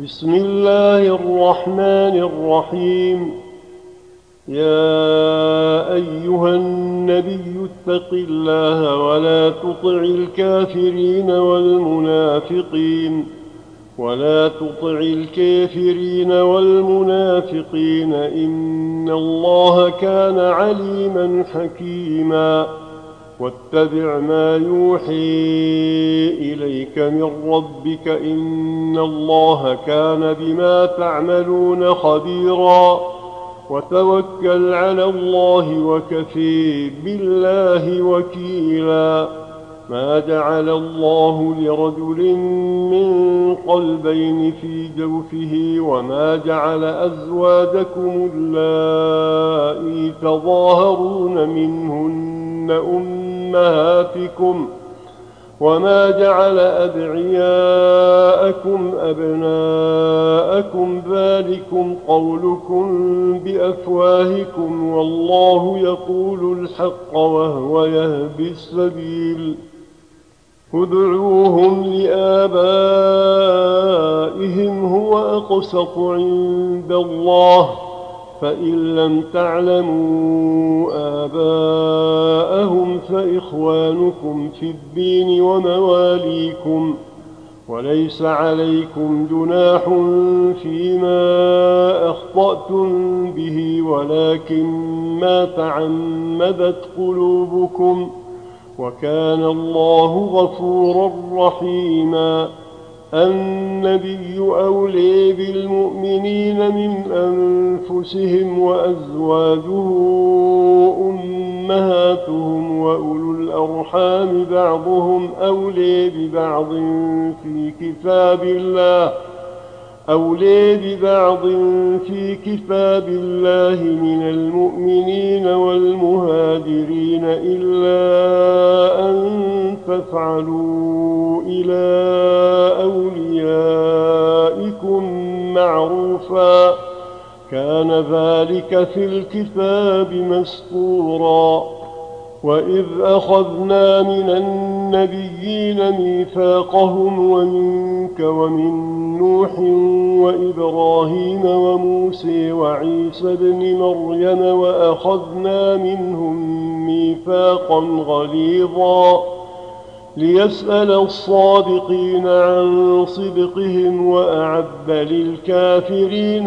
بسم الله الرحمن الرحيم. يا أيها النبي اتق الله ولا تطع الكافرين والمنافقين إن الله كان عليما حكيما. واتبع ما يوحي إليك من ربك إن الله كان بما تعملون خبيرا. وتوكل على الله وكفى بالله وكيلا. ما جعل الله لرجل من قلبين في جوفه وما جعل أزواجكم اللائي تظاهرون منهن أمهاتكم وما جعل أدعياءكم أبناءكم ذلكم قولكم بأفواهكم والله يقول الحق وهو يهدي السبيل. ادعوهم لآبائهم هو أقسط عند الله فإن لم تعلموا آباءهم فإخوانكم في الدين ومواليكم وليس عليكم جناح فيما أخطأتم به ولكن ما تعمدت قلوبكم وكان الله غفورا رحيما. النبي أولي بالمؤمنين من أنفسهم وأزواجه أمهاتهم وأولو الأرحام بعضهم أولي ببعض في كتاب الله من المؤمنين والمهاجرين إلا أن تفعلوا إلى أوليائكم معروفا كان ذلك في الكتاب مسطورا. وإذ أخذنا من النبيين ميثاقهم ومنك ومن نوح وإبراهيم وموسى وعيسى بن مريم وأخذنا منهم ميثاقا غليظا ليسأل الصادقين عن صدقهم وأعد للكافرين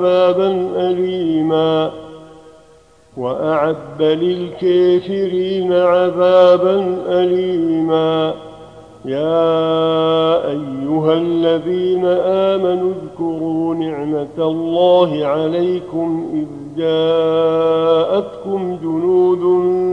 عذابا أليما. يا أيها الذين آمنوا اذكروا نعمة الله عليكم إذ جاءتكم جنود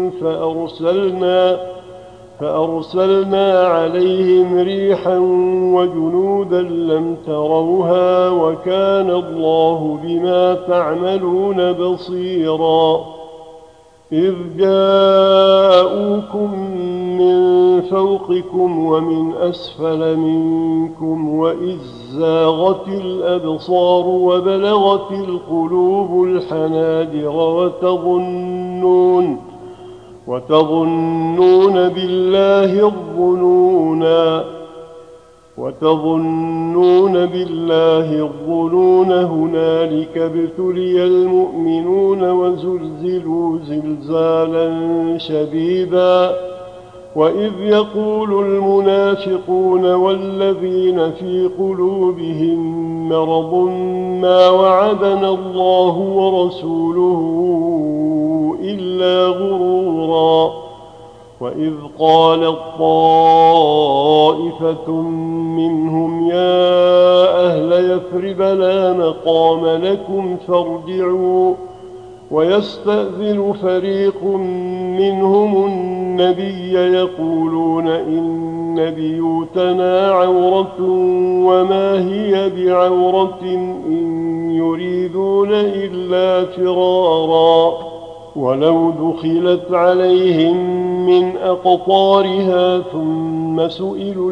فأرسلنا عليهم ريحا وجنودا لم تروها وكان الله بما تعملون بصيرا. إذ جاءوكم من فوقكم ومن أسفل منكم وإذ زاغت الأبصار وبلغت القلوب الحناجر وتظنون بالله الظنون هنالك ابتلي المؤمنون وزلزلوا زلزالا شديدا. وإذ يقول المنافقون والذين في قلوبهم مرض ما وعدنا الله ورسوله إلا غرورا. وإذ قالت طائفة منهم يا أهل يثرب لا مقام لكم فارجعوا ويستأذن فريق منهم النبي يقولون إن بيوتنا عورة وما هي بعورة إن يريدون إلا فرارا. ولو دخلت عليهم من أقطارها ثم سئلوا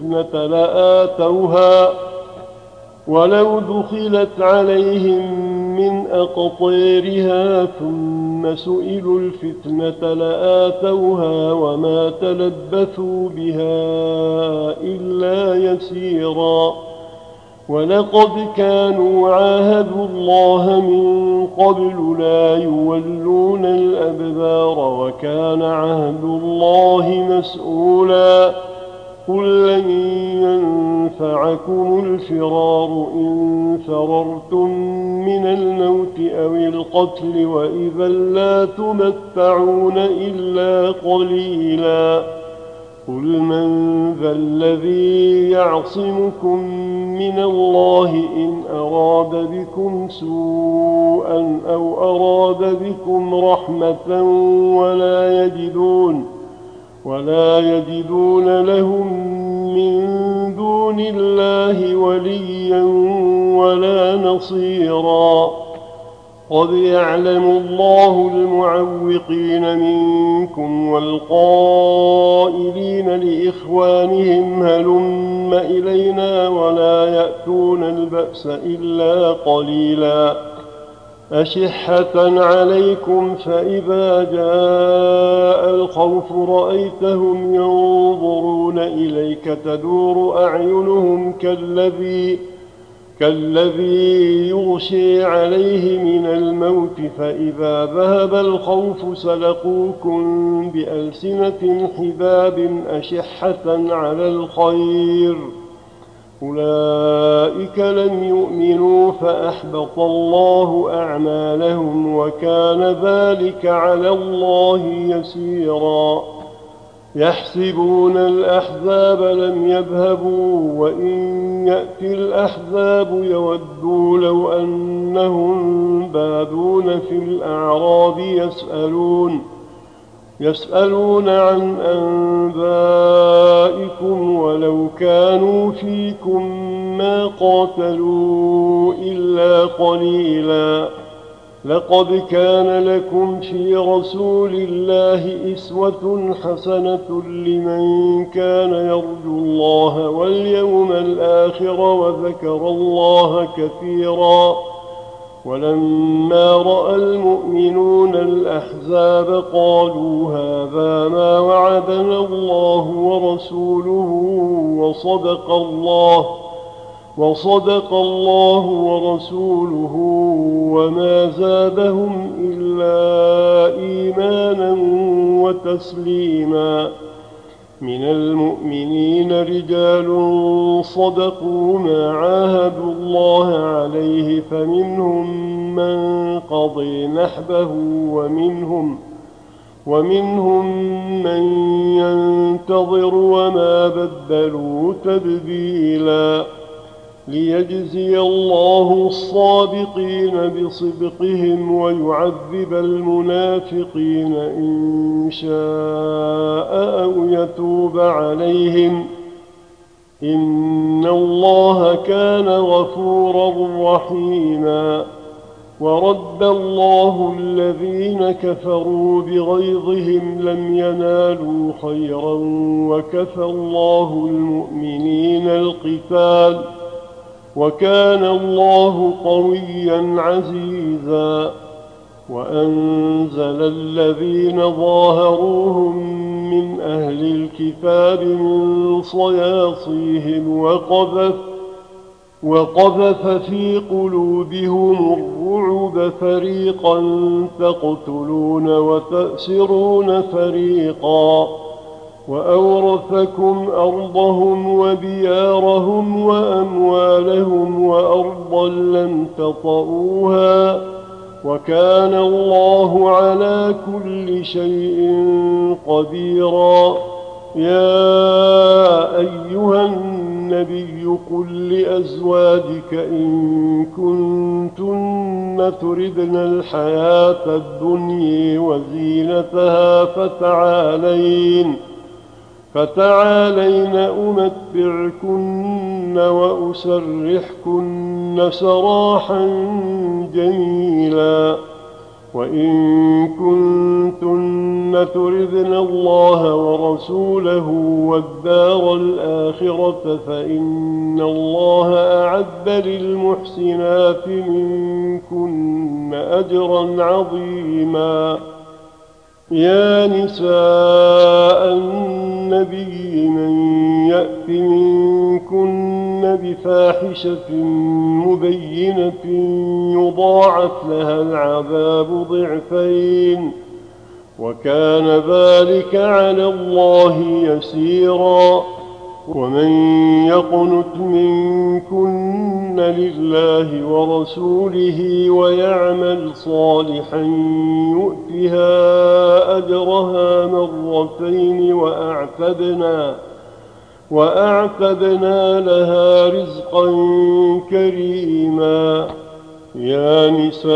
الفتنة لآتوها وما تلبثوا بها إلا يسيرا. ولقد كانوا عاهدوا الله من قبل لا يولون الأدبار وكان عهد الله مسؤولا قل لن ينفعكم الفرار إن فررتم من الموت أو القتل وإذا لا تمتعون إلا قليلا قل من ذا الذي يعصمكم من الله إن أراد بكم سوءا أو أراد بكم رحمة ولا يجدون لهم من دون الله وليا ولا نصيرا قد يعلم الله المعوقين منكم والقائلين لإخوانهم هلم إلينا ولا يأتون البأس إلا قليلا أشحة عليكم فإذا جاء الخوف رأيتهم ينظرون إليك تدور أعينهم كالذي يغشي عليه من الموت فإذا ذهب الخوف سلقوكم بألسنة حباب أشحة على الخير أولئك لم يؤمنوا فأحبط الله أعمالهم وكان ذلك على الله يسيرا يحسبون الأحزاب لم يذهبوا وإن يأتي الأحزاب يودوا لو أنهم بادون في الأعراب يسألون عن أنبائكم ولو كانوا فيكم ما قاتلوا إلا قليلا لقد كان لكم في رسول الله أسوة حسنة لمن كان يرجو الله واليوم الآخر وذكر الله كثيرا ولما رأى المؤمنون الأحزاب قالوا هذا ما وعدنا الله ورسوله وصدق الله ورسوله وما زادهم إلا إيمانا وتسليما من المؤمنين رجال صدقوا ما عاهدوا الله عليه فمنهم من قضي نحبه ومنهم من ينتظر وما بدلوا تبديلا ليجزي الله الصادقين بصدقهم ويعذب المنافقين إن شاء أو يتوب عليهم إن الله كان غفورا رحيما ورد الله الذين كفروا بغيظهم لم ينالوا خيرا وكفى الله المؤمنين القتال وكان الله قويا عزيزا وأنزل الذين ظاهروهم من أهل الكتاب من صياصيهم وقذف في قلوبهم الرعب فريقا تقتلون وتأسرون فريقا وأورثكم أرضهم وديارهم وأموالهم وأرضا لم تطئوها وكان الله على كل شيء قديرا يا أيها النبي قل لأزواجك إن كنتن تردن الحياة الدنيا وزينتها فتعالين أمتعكن وأسرحكن سراحا جميلا وإن كنتن تردن الله ورسوله والدار الآخرة فإن الله أعد للمحسنات منكن أجرا عظيما يا نساء النبي من يأت منكن بفاحشة مبينة يضاعف لها العذاب ضعفين وكان ذلك على الله يسيرا. ومن يقنت منكن لله ورسوله ويعمل صالحا يؤتها أجرها مرتين وأعتدنا لها رزقا كريما. يا نساء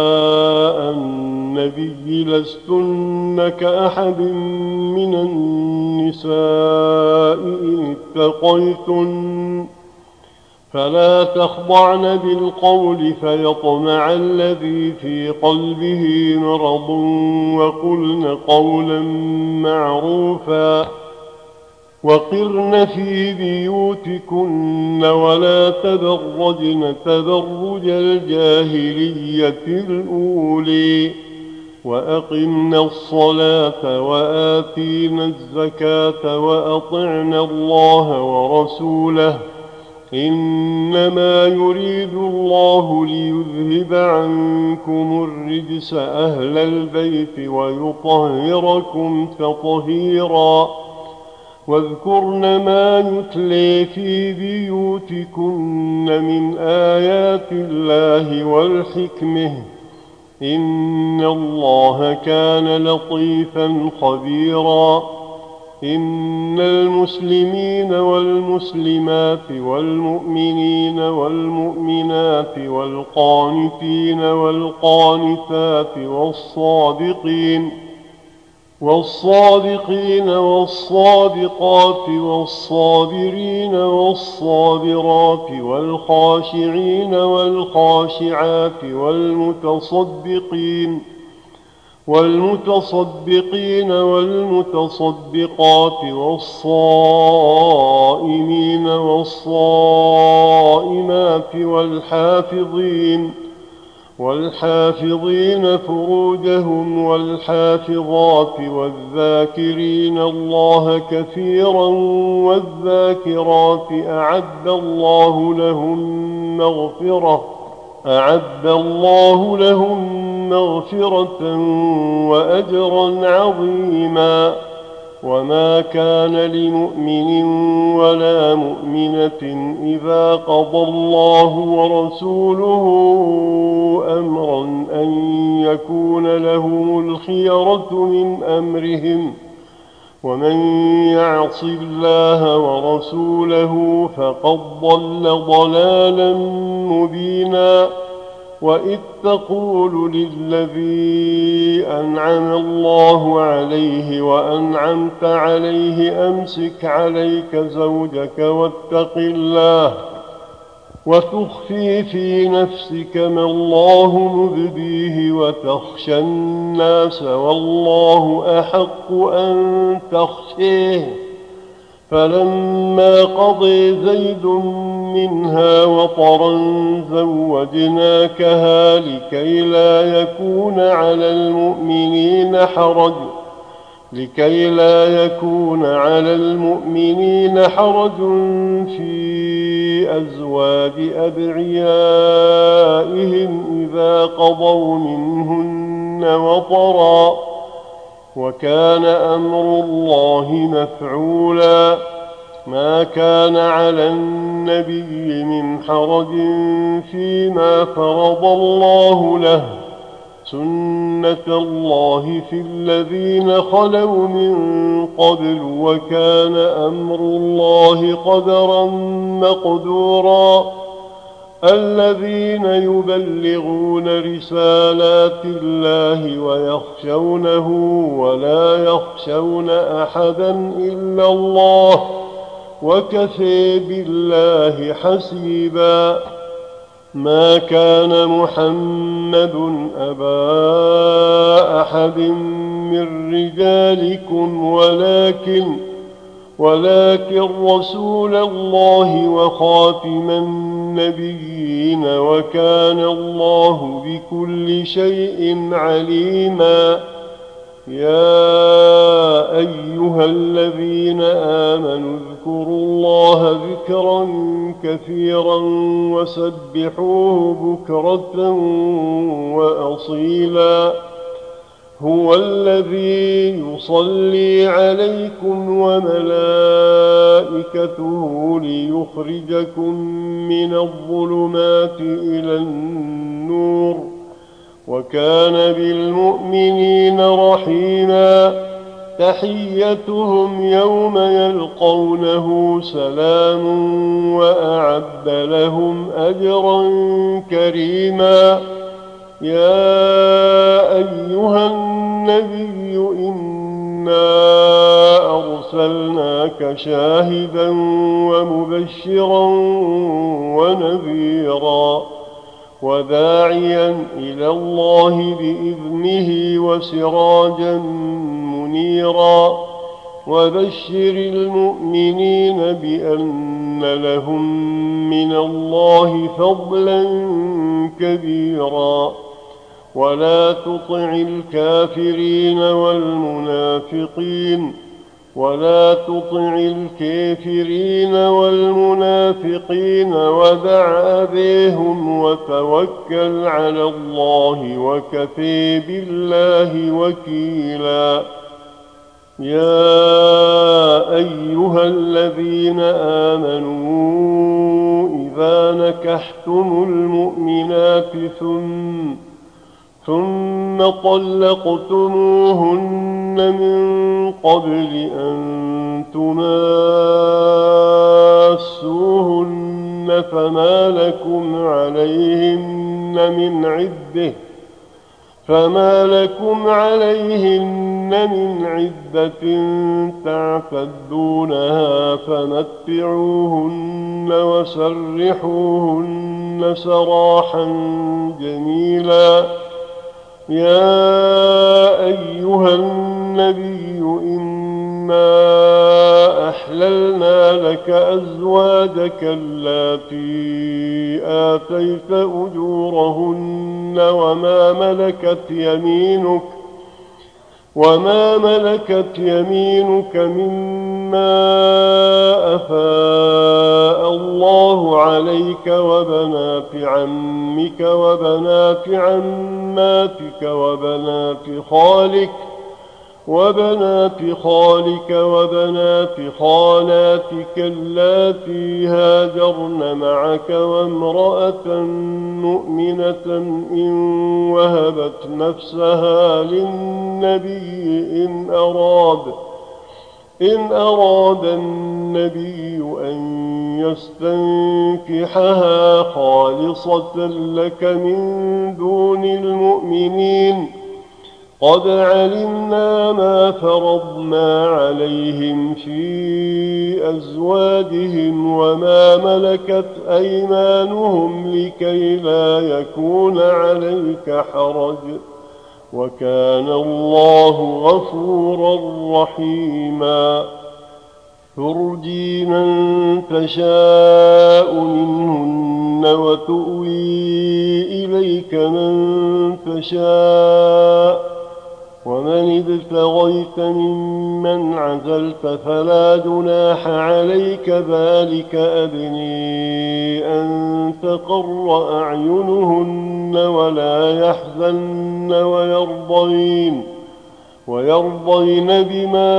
النبي لستن كأحد من النساء إن اتقيتن فلا تخضعن بالقول فيطمع الذي في قلبه مرض وقلن قولا معروفا وقرن في بيوتكن ولا تبرجن تبرج الجاهلية الأولي وأقمن الصلاة وآتينا الزكاة وأطعنا الله ورسوله إنما يريد الله ليذهب عنكم الرجس أهل البيت ويطهركم تطهيرا. واذكرن ما يتلي في بيوتكن من آيات الله والحكمة إن الله كان لطيفا خبيرا. إن المسلمين والمسلمات والمؤمنين والمؤمنات والقانتين والقانتات والصادقين والصادقات والصابرين والصابرات والخاشعين والخاشعات والمتصدقين والمتصدقات والصائمين والصائمات والحافظين فروجهم والحافظات والذاكرين الله كثيرا والذاكرات أعد الله لهم مغفرة وأجرا عظيما. وما كان لمؤمن ولا مؤمنة إذا قضى الله ورسوله أمرا أن يكون لهم الخيرة من أمرهم ومن يعص الله ورسوله فقد ضل ضلالا مبينا. وإذ تقول للذي أنعم الله عليه وأنعمت عليه أمسك عليك زوجك واتق الله وتخفي في نفسك ما الله مبديه وتخشى الناس والله أحق أن تخشيه. فلما قضي زيد منها وطرا زوجناكها لكي لا يكون على المؤمنين حرج في أزواج أدعيائهم إذا قضوا منهن وطرا وكان أمر الله مفعولا. ما كان على النبي من حرج فيما فرض الله له سنة الله في الذين خلوا من قبل وكان أمر الله قدرا مقدورا. الذين يبلغون رسالات الله ويخشونه ولا يخشون أحدا إلا الله وكفى بالله حسيبا. ما كان محمد أبا أحد من رجالكم ولكن رسول الله وخاتم النبيين وكان الله بكل شيء عليما. يا أيها الذين آمنوا اذكروا الله ذكرا كثيرا وسبحوه بكرة وأصيلا هو الذي يصلي عليكم وملائكته ليخرجكم من الظلمات إلى النور وكان بالمؤمنين رحيما تحيتهم يوم يلقونه سلام وأعد لهم أجرا كريما يا أيها النبي إنا أرسلناك شاهدا ومبشرا ونذيرا وداعيا إلى الله بإذنه وسراجا منيرا وبشر المؤمنين بأن لهم من الله فضلا كبيرا ولا تطع الكافرين والمنافقين ودع أذيهم وتوكل على الله وكفى بالله وكيلا يا أيها الذين آمنوا إذا نكحتم المؤمنات ثم طلقتموهن من قبل أن تماسوهن فما لكم عليهن من عدة تعتدونها فمتعوهن وسرحوهن سراحا جميلا يا أيها النبي إنا أحللنا لك أزواجك اللاتي آتيت أجورهن وما ملكت يمينك مما أفاء الله عليك وبنات عمك وبنات عماتك وبنات خالك وبنات خالاتك اللاتي هاجرن معك وامرأة مؤمنة إن وهبت نفسها للنبي إن أراد النبي أن يستنكحها خالصة لك من دون المؤمنين قد علمنا ما فرضنا عليهم في أزواجهم وما ملكت أيمانهم لكي لا يكون عليك حرج وكان الله غفورا رحيما ترجي من تشاء منهن وتؤوي إليك من تشاء ومن ابتغيت ممن عزلت فلا جناح عليك ذلك أدني أن تقر أعينهن ولا يحزن ويرضين بما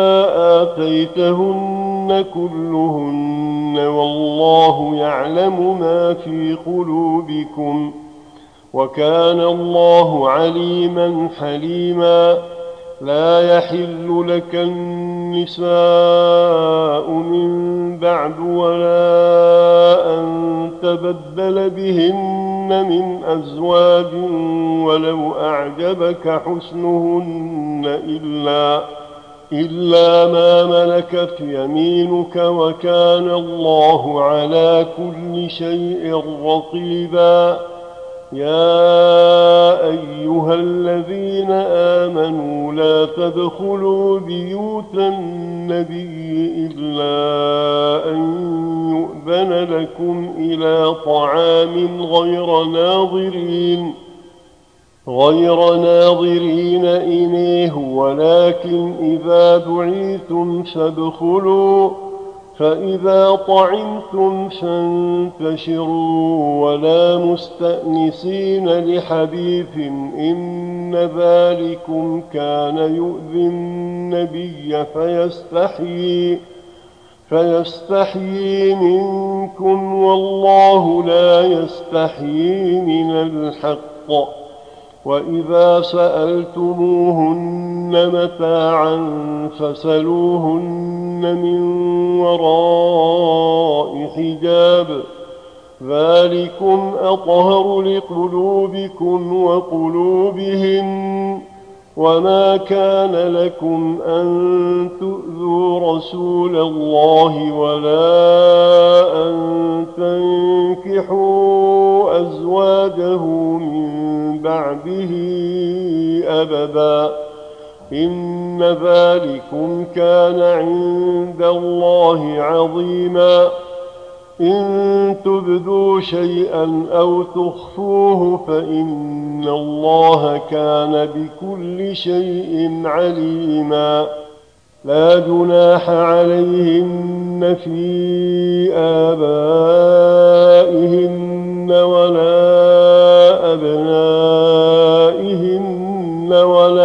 آتيتهن كلهن والله يعلم ما في قلوبكم وكان الله عليما حليما لا يحل لك النساء من بعد ولا أن تبدل بهن من أزواج ولو أعجبك حسنهن إلا ما ملكت يمينك وكان الله على كل شيء رقيبا يا أيها الذين آمنوا لا تدخلوا بيوت النبي إلا أن يؤذن لكم إلى طعام غير غير ناظرين إليه، ولكن إذا دعيتم فادخلوا، فإذا طعمتم فانتشروا ولا مستأنسين لحديث، إن ذلكم كان يؤذي النبي فيستحيي منكم، والله لا يستحيي من الحق. وإذا سألتموهن متاعا فاسألوهن من وراء حجاب، ذلكم أطهر لقلوبكم وقلوبهن. وما كان لكم أن تؤذوا رسول الله ولا أن تنكحوا أزواجه من بعده أبدا، إن ذلكم كان عند الله عظيما. إن تبدوا شيئا أو تخفوه فإن الله كان بكل شيء عليما. لا جناح عليهن في آبائهن ولا أبنائهن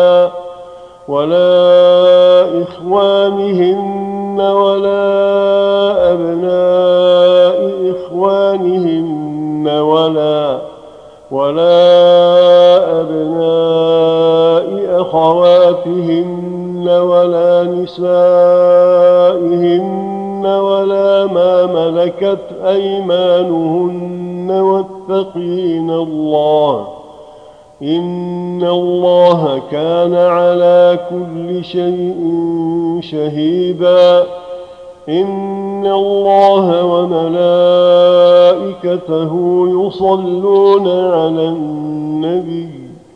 ولا إخوانهن ولا أبناء إخوانهن ولا أبناء أخواتهن ولا نسائهن ولا ما ملكت أيمانهن، واتقين الله، إن الله كان على كل شيء شهيدا. إن الله وملائكته يصلون على النبي،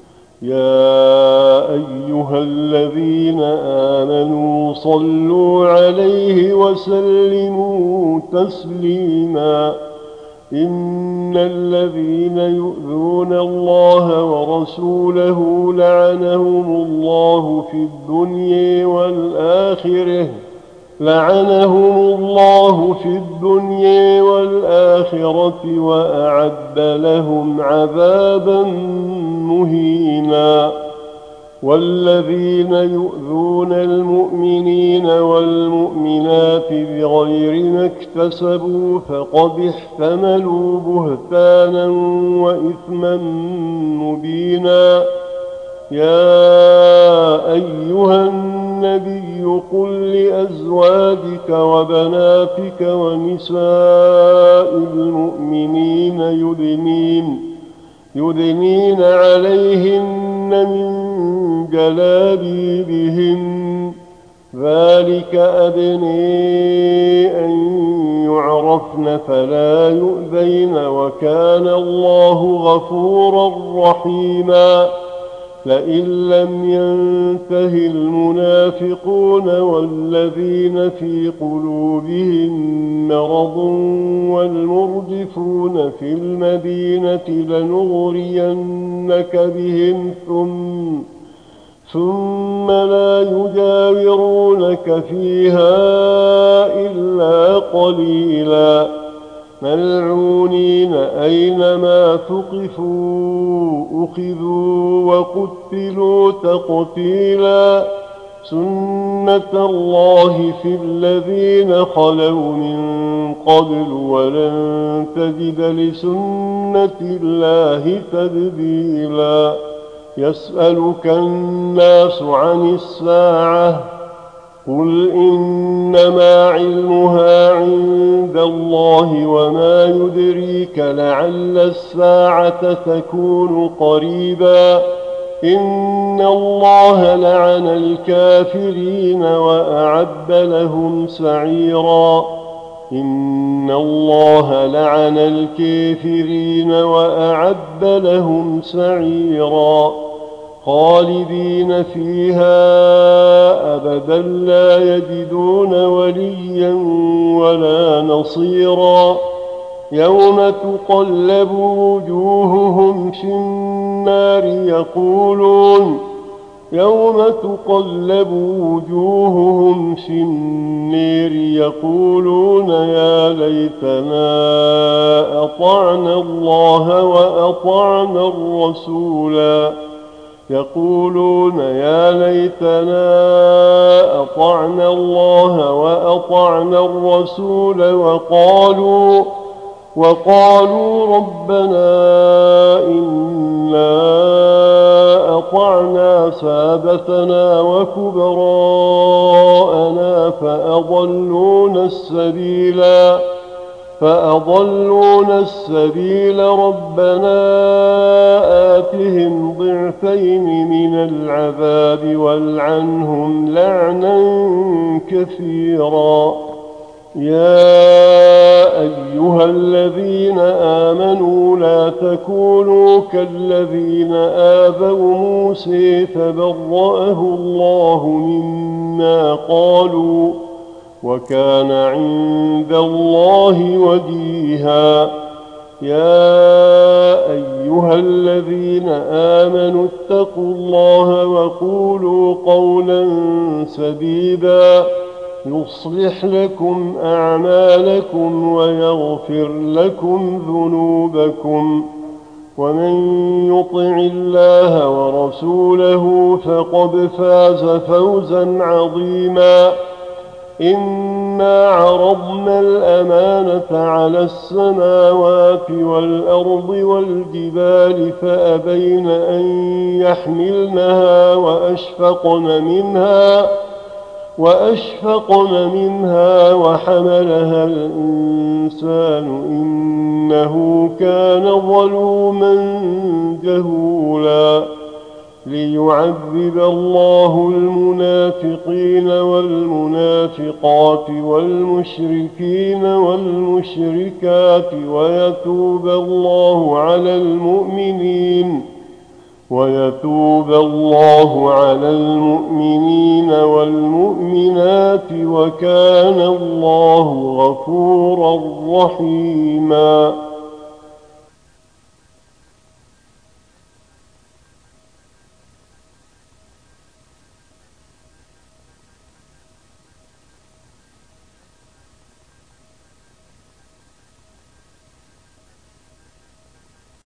يا أيها الذين آمنوا صلوا عليه وسلموا تسليما. إن الذين يؤذون الله ورسوله لعنهم الله في الدنيا والآخرة وأعد لهم عذابا مهينا. والذين يؤذون المؤمنين والمؤمنات بغير ما اكتسبوا فقد احتملوا بهتانا وإثما مبينا. يا أيها النبي قل لأزواجك وبناتك ونساء المؤمنين يدنين عليهن من جلابيبهن، ذلك أدني أن يعرفن فلا يؤذين، وكان الله غفورا رحيما. لئن لم ينته المنافقون والذين في قلوبهم مرض والمرجفون في المدينة لنغرينك بهم ثم لا يجاورونك فيها إلا قليلا، ملعونين أينما ثقفوا أخذوا وقتلوا تقتيلا. سنة الله في الذين خلوا من قبل، ولن تجد لسنة الله تبديلا. يسألك الناس عن الساعة، قل إنما علمها عند الله، وما يدريك لعل الساعة تكون قريبا. إن الله لعن الكافرين وأعد لهم سعيرا. إن الله لعن الكافرين وأعد لهم سعيرا، خالدين فيها أبدا لا يجدون وليا ولا نصيرا. يوم تقلب وجوههم في النار النار يقولون يوم تقلب وجوههم في النير يقولون يا ليتنا أطعنا الله وأطعنا الرسولا يقولون يا ليتنا أطعنا الله وأطعنا الرسول وقالوا ربنا إنا أطعنا سادتنا وكبراءنا فأضلونا السبيل ربنا آتهم ضعفين من العذاب والعنهم لعنا كثيرا. يا أيها الذين آمنوا لا تكونوا كالذين آذوا موسى فبرأه الله مما قالوا وكان عند الله وجيها. يا أيها الذين آمنوا اتقوا الله وقولوا قولا سديدا يصلح لكم أعمالكم ويغفر لكم ذنوبكم ومن يطع الله ورسوله فقد فاز فوزا عظيما. إنا عرضنا الأمانة على السماوات والأرض والجبال فأبين أن يحملنها وأشفقن منها وحملها الإنسان إنه كان ظلوما جهولا. ليعذب الله المنافقين والمنافقات والمشركين والمشركات ويتوب الله على المؤمنين والمؤمنات وكان الله غفورا رحيما.